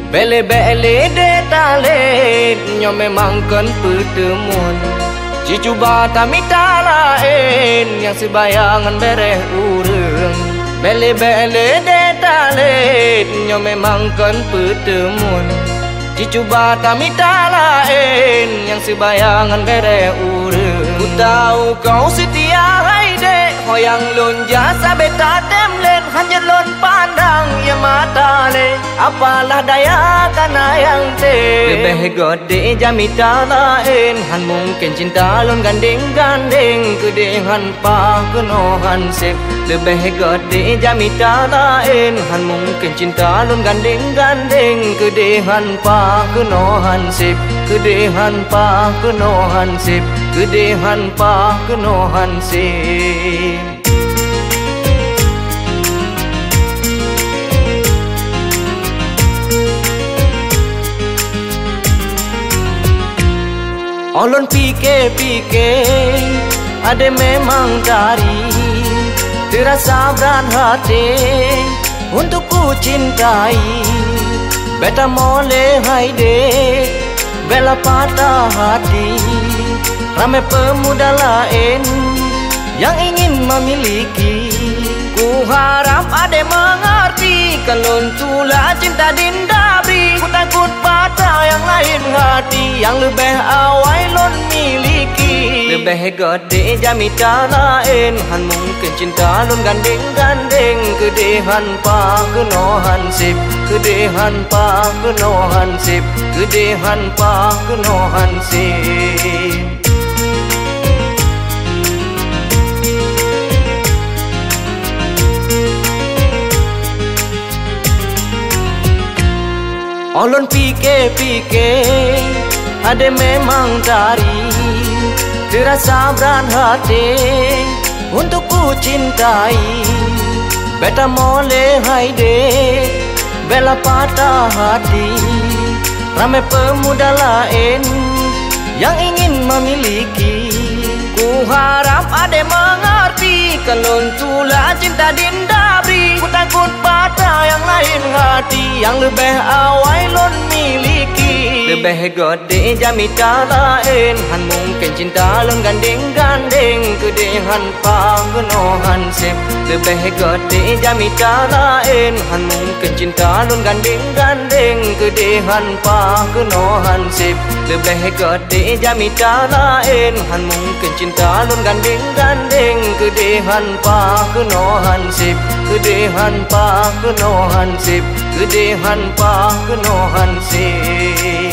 Bele-bele de talet nyo memang kan pertemuan. Cicuba tamita lain yang sebayangan bereh urang. Bele-bele de talet nyo memang kan pertemuan. Cicuba tamita lain yang sebayangan bereh urang. Ku tahu kau setia hai dek, hoyang lon jasa beta temlen hanya lon pandang ya mata le. Apalah daya kana yang te lebih gede jamita lain. Han mungkin cinta lon gandeng-gandeng kedehan pa kenohan sep. Lebih gede jamita lain. Han mungkin cinta lon gandeng-gandeng kedehan pa kenohan sep. Kedehan pa kenohan sep. Kedehan pa kenohan sep. Olon pikir-pikir ada memang dari terasa berat hati untuk ku cintai. Beta mole hai dek bela patah hati. Ramai pemuda lain yang ingin memiliki. Ku harap ada mengerti kalau tulah cinta dinda beri. Ku takut patah yang lain hati yang lebih awal lon miliki. Lebih gede jamita lain. Han mungkin cinta lon gandeng-gandeng kedehan pa kenohan sip. Kedehan pa kenohan sip. Kedehan pa kenohan sip. Olon pikir-pikir ada memang dari terasa berat hati untuk ku cintai. Beta mole hai dek bela patah hati. Ramai pemuda lain yang ingin memiliki. Ku harap ada mengerti kalau tulah cinta dinda beri. Ku takut patah yang lain hati yang lebih awal lon miliki. Lebih gede jamita lain. Han mungkin cinta lon gandeng-gandeng kedehan pa kenohan sep. Lebih gede jamita lain. Han mungkin cinta lon gandeng-gandeng kedehan pa kenohan sep. Lebih gede jamita lain. Han mungkin cinta lon gandeng-gandeng kedehan pa kenohan sip. Kedehan pa kenohan sip. Kedehan pa kenohan sip.